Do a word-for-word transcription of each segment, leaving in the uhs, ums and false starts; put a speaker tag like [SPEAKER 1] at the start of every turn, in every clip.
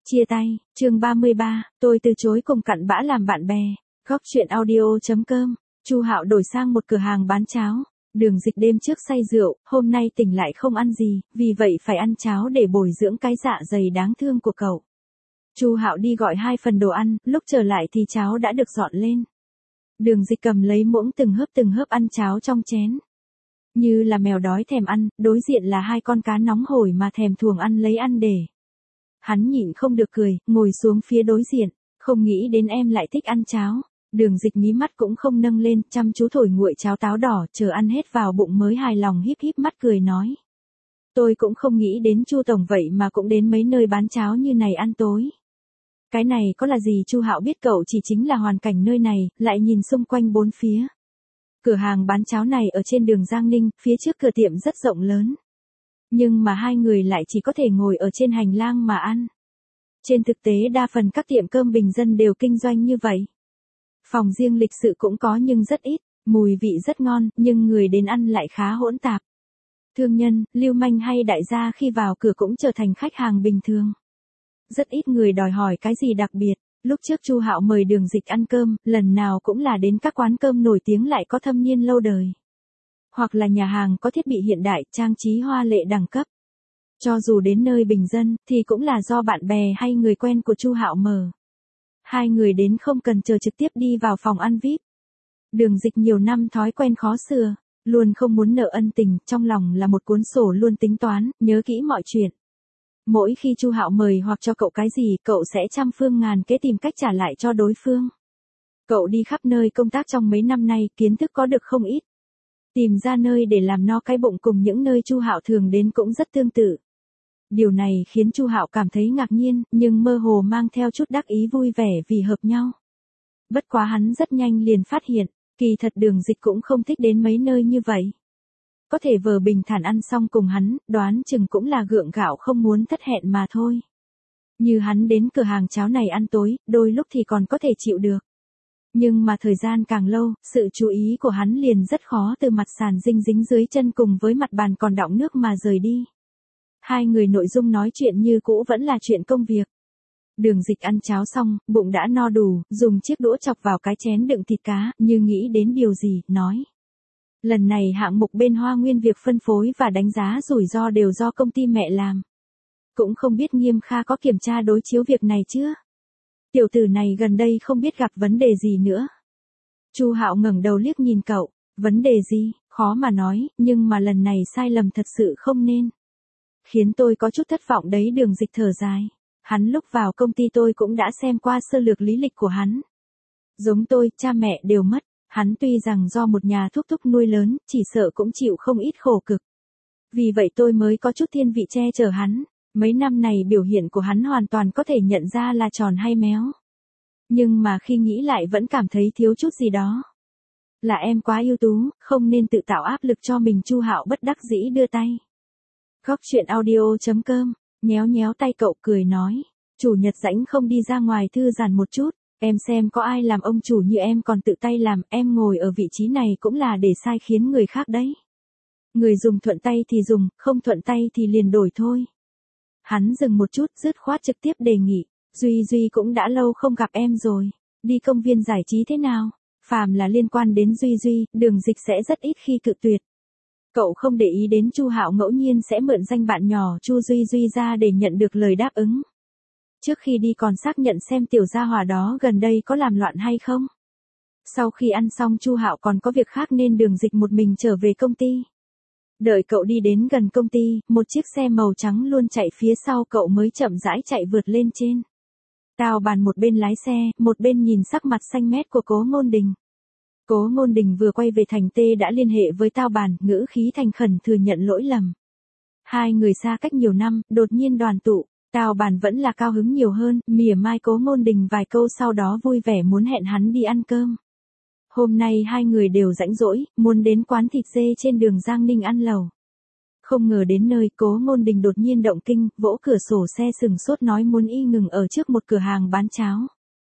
[SPEAKER 1] Chia tay, chương ba mươi ba, tôi từ chối cùng cặn bã làm bạn bè. Góc truyện audio chấm com. Chu Hạo đổi sang một cửa hàng bán cháo. Đường Dịch đêm trước say rượu, hôm nay tỉnh lại không ăn gì, vì vậy phải ăn cháo để bồi dưỡng cái dạ dày đáng thương của cậu. Chu Hạo đi gọi hai phần đồ ăn, lúc trở lại thì cháo đã được dọn lên. Đường Dịch cầm lấy muỗng từng hớp từng hớp ăn cháo trong chén. Như là mèo đói thèm ăn, đối diện là hai con cá nóng hổi mà thèm thuồng ăn lấy ăn để. Hắn nhịn không được cười, ngồi xuống phía đối diện, không nghĩ đến em lại thích ăn cháo. Đường Dịch mí mắt cũng không nâng lên, chăm chú thổi nguội cháo táo đỏ, chờ ăn hết vào bụng mới hài lòng híp híp mắt cười nói. Tôi cũng không nghĩ đến Chu tổng vậy mà cũng đến mấy nơi bán cháo như này ăn tối. Cái này có là gì? Chu Hạo biết cậu chỉ chính là hoàn cảnh nơi này, lại nhìn xung quanh bốn phía. Cửa hàng bán cháo này ở trên đường Giang Ninh, phía trước cửa tiệm rất rộng lớn. Nhưng mà hai người lại chỉ có thể ngồi ở trên hành lang mà ăn. Trên thực tế đa phần các tiệm cơm bình dân đều kinh doanh như vậy. Phòng riêng lịch sự cũng có nhưng rất ít, mùi vị rất ngon, nhưng người đến ăn lại khá hỗn tạp. Thương nhân, lưu manh hay đại gia khi vào cửa cũng trở thành khách hàng bình thường. Rất ít người đòi hỏi cái gì đặc biệt. Lúc trước Chu Hạo mời Đường Dịch ăn cơm, lần nào cũng là đến các quán cơm nổi tiếng lại có thâm niên lâu đời. Hoặc là nhà hàng có thiết bị hiện đại, trang trí hoa lệ đẳng cấp. Cho dù đến nơi bình dân, thì cũng là do bạn bè hay người quen của Chu Hạo mở. Hai người đến không cần chờ trực tiếp đi vào phòng ăn vi ai pi. Đường Dịch nhiều năm thói quen khó sửa, luôn không muốn nợ ân tình, trong lòng là một cuốn sổ luôn tính toán, nhớ kỹ mọi chuyện. Mỗi khi Chu Hạo mời hoặc cho cậu cái gì, cậu sẽ trăm phương ngàn kế tìm cách trả lại cho đối phương. Cậu đi khắp nơi công tác trong mấy năm nay, kiến thức có được không ít. Tìm ra nơi để làm no cái bụng cùng những nơi Chu Hạo thường đến cũng rất tương tự. Điều này khiến Chu Hạo cảm thấy ngạc nhiên, nhưng mơ hồ mang theo chút đắc ý vui vẻ vì hợp nhau. Bất quá hắn rất nhanh liền phát hiện, kỳ thật Đường Dịch cũng không thích đến mấy nơi như vậy. Có thể vờ bình thản ăn xong cùng hắn, đoán chừng cũng là gượng gạo không muốn thất hẹn mà thôi. Như hắn đến cửa hàng cháo này ăn tối, đôi lúc thì còn có thể chịu được. Nhưng mà thời gian càng lâu, sự chú ý của hắn liền rất khó từ mặt sàn dinh dính dưới chân cùng với mặt bàn còn đọng nước mà rời đi. Hai người nội dung nói chuyện như cũ vẫn là chuyện công việc. Đường Dịch ăn cháo xong, bụng đã no đủ, dùng chiếc đũa chọc vào cái chén đựng thịt cá, như nghĩ đến điều gì, nói. Lần này hạng mục bên Hoa Nguyên việc phân phối và đánh giá rủi ro đều do công ty mẹ làm. Cũng không biết Nghiêm Kha có kiểm tra đối chiếu việc này chưa? Tiểu tử này gần đây không biết gặp vấn đề gì nữa. Chu Hạo ngẩng đầu liếc nhìn cậu, vấn đề gì, khó mà nói, nhưng mà lần này sai lầm thật sự không nên. Khiến tôi có chút thất vọng đấy. Đường Dịch thở dài. Hắn lúc vào công ty tôi cũng đã xem qua sơ lược lý lịch của hắn. Giống tôi, cha mẹ đều mất. Hắn tuy rằng do một nhà thuốc thúc nuôi lớn, chỉ sợ cũng chịu không ít khổ cực. Vì vậy tôi mới có chút thiên vị che chở hắn. Mấy năm này biểu hiện của hắn hoàn toàn có thể nhận ra là tròn hay méo. Nhưng mà khi nghĩ lại vẫn cảm thấy thiếu chút gì đó. Là em quá ưu tú, không nên tự tạo áp lực cho mình. Chu Hạo bất đắc dĩ đưa tay. Góc truyện audio chấm com, nhéo nhéo tay cậu cười nói. Chủ nhật rảnh không đi ra ngoài thư giãn một chút. Em xem có ai làm ông chủ như em còn tự tay làm, em ngồi ở vị trí này cũng là để sai khiến người khác đấy. Người dùng thuận tay thì dùng, không thuận tay thì liền đổi thôi. Hắn dừng một chút, dứt khoát trực tiếp đề nghị. Duy Duy cũng đã lâu không gặp em rồi. Đi công viên giải trí thế nào? Phàm là liên quan đến Duy Duy, Đường Dịch sẽ rất ít khi cự tuyệt. Cậu không để ý đến Chu Hạo ngẫu nhiên sẽ mượn danh bạn nhỏ Chu Duy Duy ra để nhận được lời đáp ứng. Trước khi đi còn xác nhận xem tiểu gia hỏa đó gần đây có làm loạn hay không. Sau khi ăn xong Chu Hạo còn có việc khác nên Đường Dịch một mình trở về công ty. Đợi cậu đi đến gần công ty, một chiếc xe màu trắng luôn chạy phía sau cậu mới chậm rãi chạy vượt lên trên. Tào Bàn một bên lái xe, một bên nhìn sắc mặt xanh mét của Cố Ngôn Đình. Cố Ngôn Đình vừa quay về thành T đã liên hệ với Tào Bàn, ngữ khí thành khẩn thừa nhận lỗi lầm. Hai người xa cách nhiều năm, đột nhiên đoàn tụ. Tào Bàn vẫn là cao hứng nhiều hơn, mỉa mai Cố Ngôn Đình vài câu sau đó vui vẻ muốn hẹn hắn đi ăn cơm. Hôm nay hai người đều rảnh rỗi, muốn đến quán thịt dê trên đường Giang Ninh ăn lẩu. Không ngờ đến nơi, Cố Ngôn Đình đột nhiên động kinh, vỗ cửa sổ xe sừng sốt nói muốn y ngừng ở trước một cửa hàng bán cháo.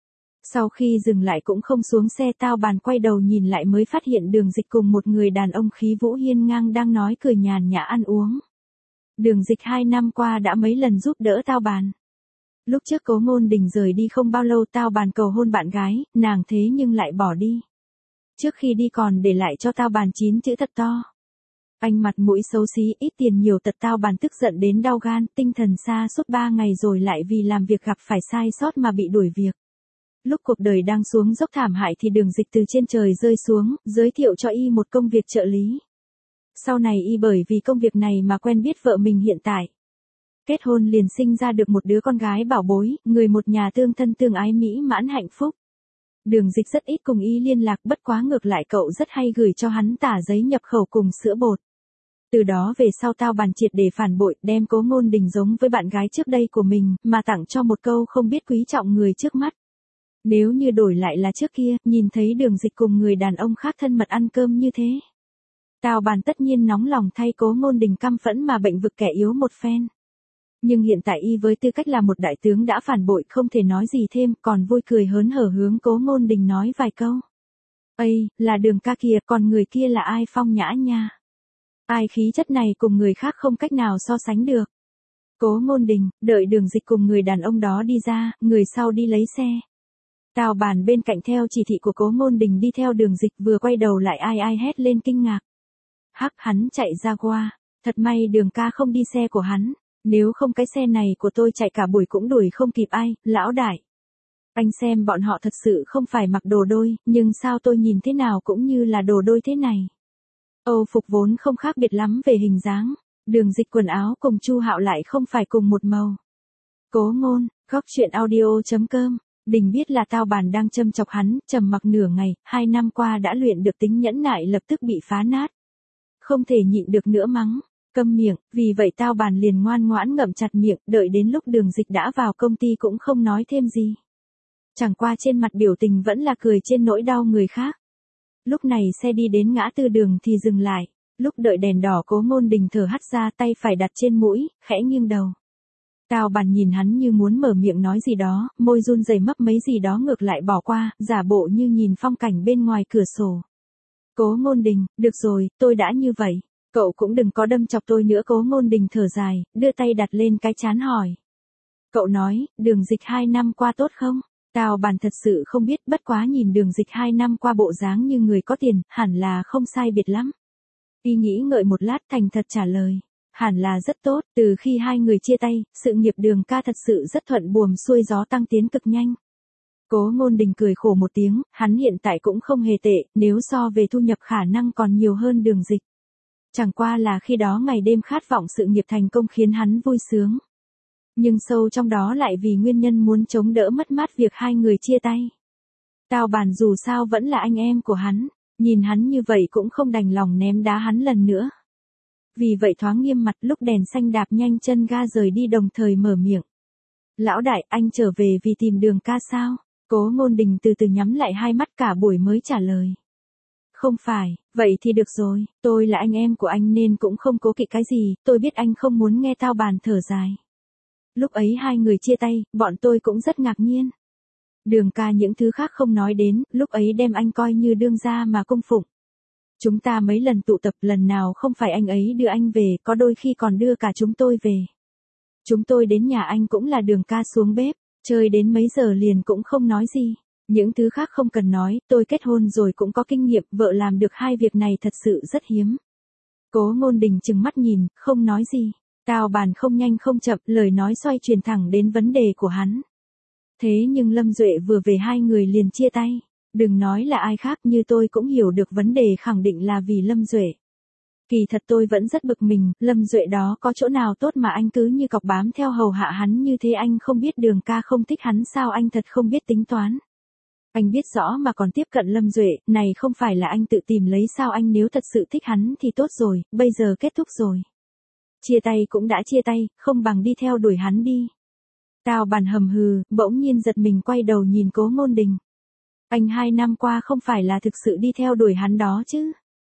[SPEAKER 1] Sau khi dừng lại cũng không xuống xe. Tào Bàn quay đầu nhìn lại mới phát hiện Đường Dịch cùng một người đàn ông khí vũ hiên ngang đang nói cười nhàn nhã ăn uống. Đường Dịch hai năm qua đã mấy lần giúp đỡ Tào Bàn. Lúc trước Cố Ngôn Đình rời đi không bao lâu Tao Bàn cầu hôn bạn gái, nàng thế nhưng lại bỏ đi. Trước khi đi còn để lại cho Tao Bàn chín chữ thật to. Anh mặt mũi xấu xí, ít tiền nhiều tật. Tao Bàn tức giận đến đau gan, tinh thần sa sút ba ngày rồi lại vì làm việc gặp phải sai sót mà bị đuổi việc. Lúc cuộc đời đang xuống dốc thảm hại thì Đường Dịch từ trên trời rơi xuống, giới thiệu cho y một công việc trợ lý. Sau này y bởi vì công việc này mà quen biết vợ mình hiện tại. Kết hôn liền sinh ra được một đứa con gái bảo bối, người một nhà tương thân tương ái mỹ mãn hạnh phúc. Đường Dịch rất ít cùng y liên lạc, bất quá ngược lại cậu rất hay gửi cho hắn tả giấy nhập khẩu cùng sữa bột. Từ đó về sau Tao Bàn triệt để phản bội, đem Cố Ngôn Đình giống với bạn gái trước đây của mình, mà tặng cho một câu không biết quý trọng người trước mắt. Nếu như đổi lại là trước kia, nhìn thấy Đường Dịch cùng người đàn ông khác thân mật ăn cơm như thế, Tao Bàn tất nhiên nóng lòng thay Cố Ngôn Đình căm phẫn mà bệnh vực kẻ yếu một phen. Nhưng hiện tại y với tư cách là một đại tướng đã phản bội không thể nói gì thêm, còn vui cười hớn hở hướng Cố Ngôn Đình nói vài câu. Ây, là Đường ca kìa, còn người kia là ai phong nhã nha. Ai khí chất này cùng người khác không cách nào so sánh được. Cố Ngôn Đình, đợi Đường Dịch cùng người đàn ông đó đi ra, người sau đi lấy xe. Tao Bàn bên cạnh theo chỉ thị của Cố Ngôn Đình đi theo Đường Dịch, vừa quay đầu lại ai ai hét lên kinh ngạc. Hắc, hắn chạy ra qua, thật may Đường ca không đi xe của hắn, nếu không cái xe này của tôi chạy cả buổi cũng đuổi không kịp ai, lão đại. Anh xem bọn họ thật sự không phải mặc đồ đôi, nhưng sao tôi nhìn thế nào cũng như là đồ đôi thế này. Âu phục vốn không khác biệt lắm về hình dáng, Đường Dịch quần áo cùng Chu Hạo lại không phải cùng một màu. Cố Ngôn, góc truyện audio chấm com. Đình biết là Tao Bàn đang châm chọc hắn, trầm mặc nửa ngày, hai năm qua đã luyện được tính nhẫn nại lập tức bị phá nát. Không thể nhịn được nữa mắng, câm miệng, vì vậy Tao Bàn liền ngoan ngoãn ngậm chặt miệng, đợi đến lúc Đường Dịch đã vào công ty cũng không nói thêm gì. Chẳng qua trên mặt biểu tình vẫn là cười trên nỗi đau người khác. Lúc này xe đi đến ngã tư đường thì dừng lại, lúc đợi đèn đỏ Cố Ngôn Đình thở hắt ra, tay phải đặt trên mũi, khẽ nghiêng đầu. Tao Bàn nhìn hắn như muốn mở miệng nói gì đó, môi run rẩy mấp mấy gì đó ngược lại bỏ qua, giả bộ như nhìn phong cảnh bên ngoài cửa sổ. Cố Ngôn Đình, được rồi, tôi đã như vậy, cậu cũng đừng có đâm chọc tôi nữa. Cố Ngôn Đình thở dài, đưa tay đặt lên cái trán hỏi. Cậu nói, Đường Dịch hai năm qua tốt không? Tao Bàn thật sự không biết, bất quá nhìn Đường Dịch hai năm qua bộ dáng như người có tiền, hẳn là không sai biệt lắm. Y nghĩ ngợi một lát thành thật trả lời. Hẳn là rất tốt, từ khi hai người chia tay, sự nghiệp Đường ca thật sự rất thuận buồm xuôi gió, tăng tiến cực nhanh. Cố Ngôn Đình cười khổ một tiếng, hắn hiện tại cũng không hề tệ, nếu so về thu nhập khả năng còn nhiều hơn Đường Dịch. Chẳng qua là khi đó ngày đêm khát vọng sự nghiệp thành công khiến hắn vui sướng. Nhưng sâu trong đó lại vì nguyên nhân muốn chống đỡ mất mát việc hai người chia tay. Tao Bàn dù sao vẫn là anh em của hắn, nhìn hắn như vậy cũng không đành lòng ném đá hắn lần nữa. Vì vậy thoáng nghiêm mặt, lúc đèn xanh đạp nhanh chân ga rời đi đồng thời mở miệng. Lão đại, anh trở về vì tìm Đường ca sao? Cố Ngôn Đình từ từ nhắm lại hai mắt cả buổi mới trả lời. Không phải, vậy thì được rồi, tôi là anh em của anh nên cũng không cố kỵ cái gì, tôi biết anh không muốn nghe. Tao Bàn thở dài. Lúc ấy hai người chia tay, bọn tôi cũng rất ngạc nhiên. Đường ca những thứ khác không nói đến, lúc ấy đem anh coi như đương gia mà cung phụng. Chúng ta mấy lần tụ tập, lần nào không phải anh ấy đưa anh về, có đôi khi còn đưa cả chúng tôi về. Chúng tôi đến nhà anh cũng là Đường ca xuống bếp, chơi đến mấy giờ liền cũng không nói gì. Những thứ khác không cần nói, tôi kết hôn rồi cũng có kinh nghiệm, vợ làm được hai việc này thật sự rất hiếm. Cố Ngôn Đình trừng mắt nhìn, không nói gì. Tao Bàn không nhanh không chậm, lời nói xoay truyền thẳng đến vấn đề của hắn. Thế nhưng Lâm Duệ vừa về hai người liền chia tay. Đừng nói là ai khác, như tôi cũng hiểu được vấn đề, khẳng định là vì Lâm Duệ. Kỳ thật tôi vẫn rất bực mình, Lâm Duệ đó có chỗ nào tốt mà anh cứ như cọc bám theo hầu hạ hắn như thế? Anh không biết Đường ca không thích hắn sao? Anh thật không biết tính toán. Anh biết rõ mà còn tiếp cận Lâm Duệ, này không phải là anh tự tìm lấy sao? Anh nếu thật sự thích hắn thì tốt rồi, bây giờ kết thúc rồi. Chia tay cũng đã chia tay, không bằng đi theo đuổi hắn đi. Tao Bàn hầm hừ, bỗng nhiên giật mình quay đầu nhìn Cố Ngôn Đình. Anh hai năm qua không phải là thực sự đi theo đuổi hắn đó chứ?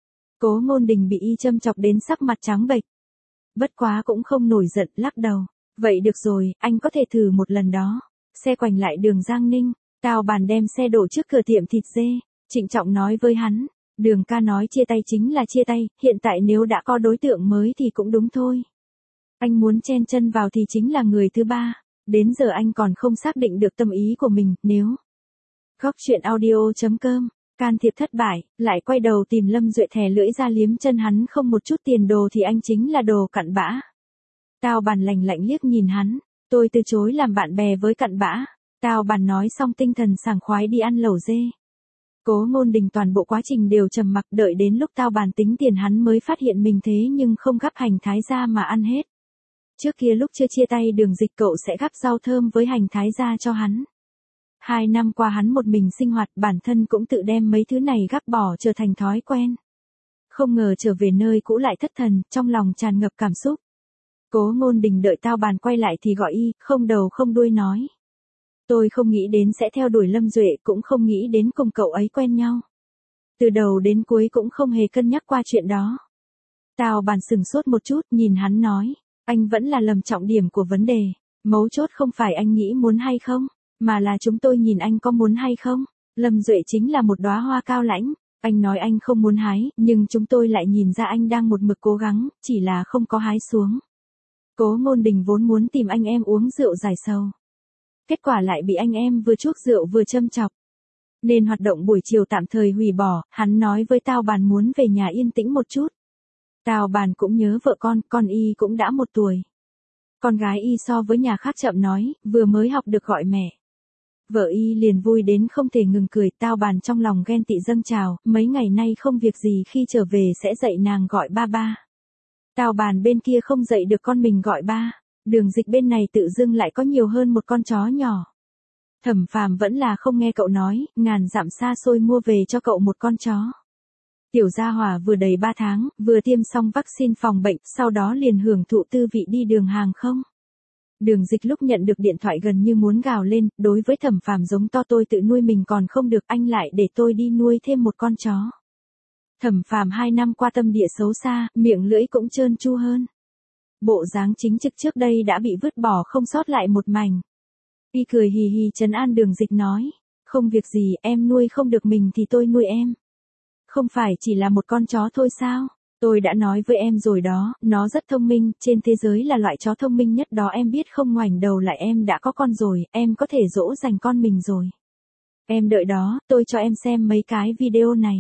[SPEAKER 1] Cố Ngôn Đình bị y châm chọc đến sắc mặt trắng bệch. Bất quá cũng không nổi giận, lắc đầu. Vậy được rồi, anh có thể thử một lần đó. Xe quành lại đường Giang Ninh, Tao Bàn đem xe đổ trước cửa tiệm thịt dê, trịnh trọng nói với hắn. Đường ca nói chia tay chính là chia tay, hiện tại nếu đã có đối tượng mới thì cũng đúng thôi. Anh muốn chen chân vào thì chính là người thứ ba. Đến giờ anh còn không xác định được tâm ý của mình, nếu... Góc chuyện audio chấm com, can thiệp thất bại, lại quay đầu tìm Lâm Duệ thè lưỡi ra liếm chân hắn không một chút tiền đồ thì anh chính là đồ cặn bã. Tao Bàn lành lạnh liếc nhìn hắn, tôi từ chối làm bạn bè với cặn bã. Tao Bàn nói xong tinh thần sảng khoái đi ăn lẩu dê. Cố Ngôn Đình toàn bộ quá trình đều trầm mặc, đợi đến lúc Tao Bàn tính tiền hắn mới phát hiện mình thế nhưng không gắp hành thái ra mà ăn hết. Trước kia lúc chưa chia tay Đường Dịch cậu sẽ gắp rau thơm với hành thái ra cho hắn. Hai năm qua hắn một mình sinh hoạt, bản thân cũng tự đem mấy thứ này gắp bỏ trở thành thói quen. Không ngờ trở về nơi cũ lại thất thần, trong lòng tràn ngập cảm xúc. Cố Ngôn Đình đợi Tao Bàn quay lại thì gọi y, không đầu không đuôi nói. Tôi không nghĩ đến sẽ theo đuổi Lâm Duệ, cũng không nghĩ đến cùng cậu ấy quen nhau. Từ đầu đến cuối cũng không hề cân nhắc qua chuyện đó. Tao Bàn sừng sốt một chút, nhìn hắn nói, anh vẫn là lầm trọng điểm của vấn đề. Mấu chốt không phải anh nghĩ muốn hay không, mà là chúng tôi nhìn anh có muốn hay không. Lâm Duệ chính là một đóa hoa cao lãnh, anh nói anh không muốn hái, nhưng chúng tôi lại nhìn ra anh đang một mực cố gắng, chỉ là không có hái xuống. Cố Ngôn Đình vốn muốn tìm anh em uống rượu giải sầu. Kết quả lại bị anh em vừa chuốc rượu vừa châm chọc. Nên hoạt động buổi chiều tạm thời hủy bỏ, hắn nói với Tao Bàn muốn về nhà yên tĩnh một chút. Tao Bàn cũng nhớ vợ con, con y cũng đã một tuổi. Con gái y so với nhà khác chậm nói, vừa mới học được gọi mẹ. Vợ y liền vui đến không thể ngừng cười. Tao Bàn trong lòng ghen tị dâng trào, mấy ngày nay không việc gì khi trở về sẽ dạy nàng gọi ba ba. Tao Bàn bên kia không dạy được con mình gọi ba. Đường Dịch bên này tự dưng lại có nhiều hơn một con chó nhỏ. Thẩm Phàm vẫn là không nghe cậu nói, ngàn dặm xa xôi mua về cho cậu một con chó. Tiểu Gia Hỏa vừa đầy ba tháng, vừa tiêm xong vaccine phòng bệnh, sau đó liền hưởng thụ tư vị đi đường hàng không. Đường Dịch lúc nhận được điện thoại gần như muốn gào lên, đối với Thẩm Phàm giống to tôi tự nuôi mình còn không được, anh lại để tôi đi nuôi thêm một con chó. Thẩm Phàm hai năm qua tâm địa xấu xa, miệng lưỡi cũng trơn tru hơn. Bộ dáng chính trực trước đây đã bị vứt bỏ không sót lại một mảnh. Y cười hì hì trấn an Đường Dịch nói, không việc gì, em nuôi không được mình thì tôi nuôi em. Không phải chỉ là một con chó thôi sao? Tôi đã nói với em rồi đó, nó rất thông minh, trên thế giới là loại chó thông minh nhất đó, em biết không, ngoảnh đầu lại em đã có con rồi, em có thể dỗ dành con mình rồi. Em đợi đó, tôi cho em xem mấy cái video này.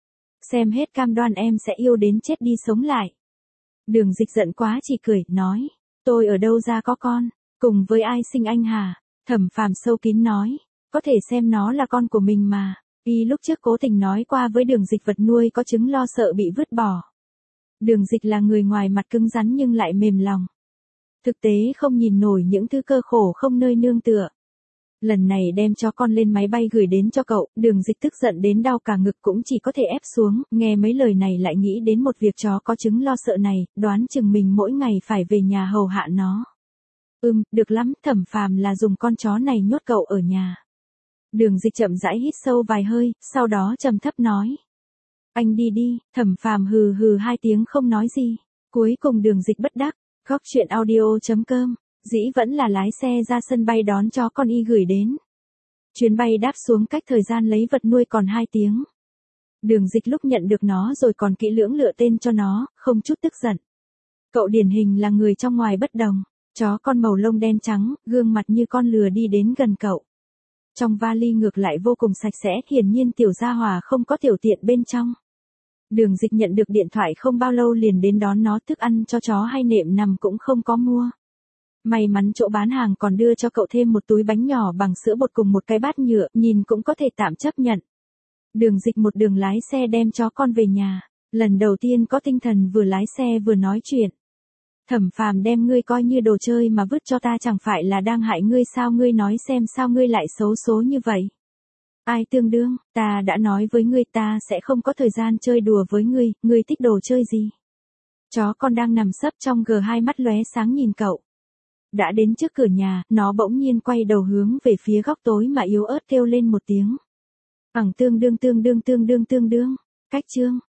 [SPEAKER 1] Xem hết cam đoan em sẽ yêu đến chết đi sống lại. Đường Dịch giận quá chỉ cười, nói, tôi ở đâu ra có con, cùng với ai sinh anh hả? Thẩm Phàm sâu kín nói, có thể xem nó là con của mình mà. Y lúc trước cố tình nói qua với Đường Dịch vật nuôi có chứng lo sợ bị vứt bỏ. Đường Dịch là người ngoài mặt cứng rắn nhưng lại mềm lòng. Thực tế không nhìn nổi những thứ cơ khổ không nơi nương tựa. Lần này đem chó con lên máy bay gửi đến cho cậu, Đường Dịch tức giận đến đau cả ngực cũng chỉ có thể ép xuống, nghe mấy lời này lại nghĩ đến một việc chó có chứng lo sợ này, đoán chừng mình mỗi ngày phải về nhà hầu hạ nó. Ừm, được lắm, Thẩm Phàm là dùng con chó này nhốt cậu ở nhà. Đường Dịch chậm rãi hít sâu vài hơi, sau đó trầm thấp nói. Anh đi đi. Thẩm Phàm hừ hừ hai tiếng không nói gì. Cuối cùng Đường Dịch bất đắc, góc chuyện audio chấm com, dĩ vẫn là lái xe ra sân bay đón chó con y gửi đến. Chuyến bay đáp xuống cách thời gian lấy vật nuôi còn hai tiếng. Đường Dịch lúc nhận được nó rồi còn kỹ lưỡng lựa tên cho nó, không chút tức giận. Cậu điển hình là người trong ngoài bất đồng. Chó con màu lông đen trắng, gương mặt như con lừa đi đến gần cậu. Trong vali ngược lại vô cùng sạch sẽ, hiển nhiên Tiểu Gia Hỏa không có tiểu tiện bên trong. Đường Dịch nhận được điện thoại không bao lâu liền đến đón nó, thức ăn cho chó hay nệm nằm cũng không có mua. May mắn chỗ bán hàng còn đưa cho cậu thêm một túi bánh nhỏ bằng sữa bột cùng một cái bát nhựa, nhìn cũng có thể tạm chấp nhận. Đường Dịch một đường lái xe đem chó con về nhà, lần đầu tiên có tinh thần vừa lái xe vừa nói chuyện. Thẩm Phàm đem ngươi coi như đồ chơi mà vứt cho ta chẳng phải là đang hại ngươi sao, ngươi nói xem sao ngươi lại xấu số như vậy. Ai tương đương, ta đã nói với ngươi ta sẽ không có thời gian chơi đùa với ngươi, ngươi thích đồ chơi gì. Chó con đang nằm sấp trong gờ hai mắt lóe sáng nhìn cậu. Đã đến trước cửa nhà, nó bỗng nhiên quay đầu hướng về phía góc tối mà yếu ớt kêu lên một tiếng. Ẳng tương đương tương đương tương đương tương đương, cách chương.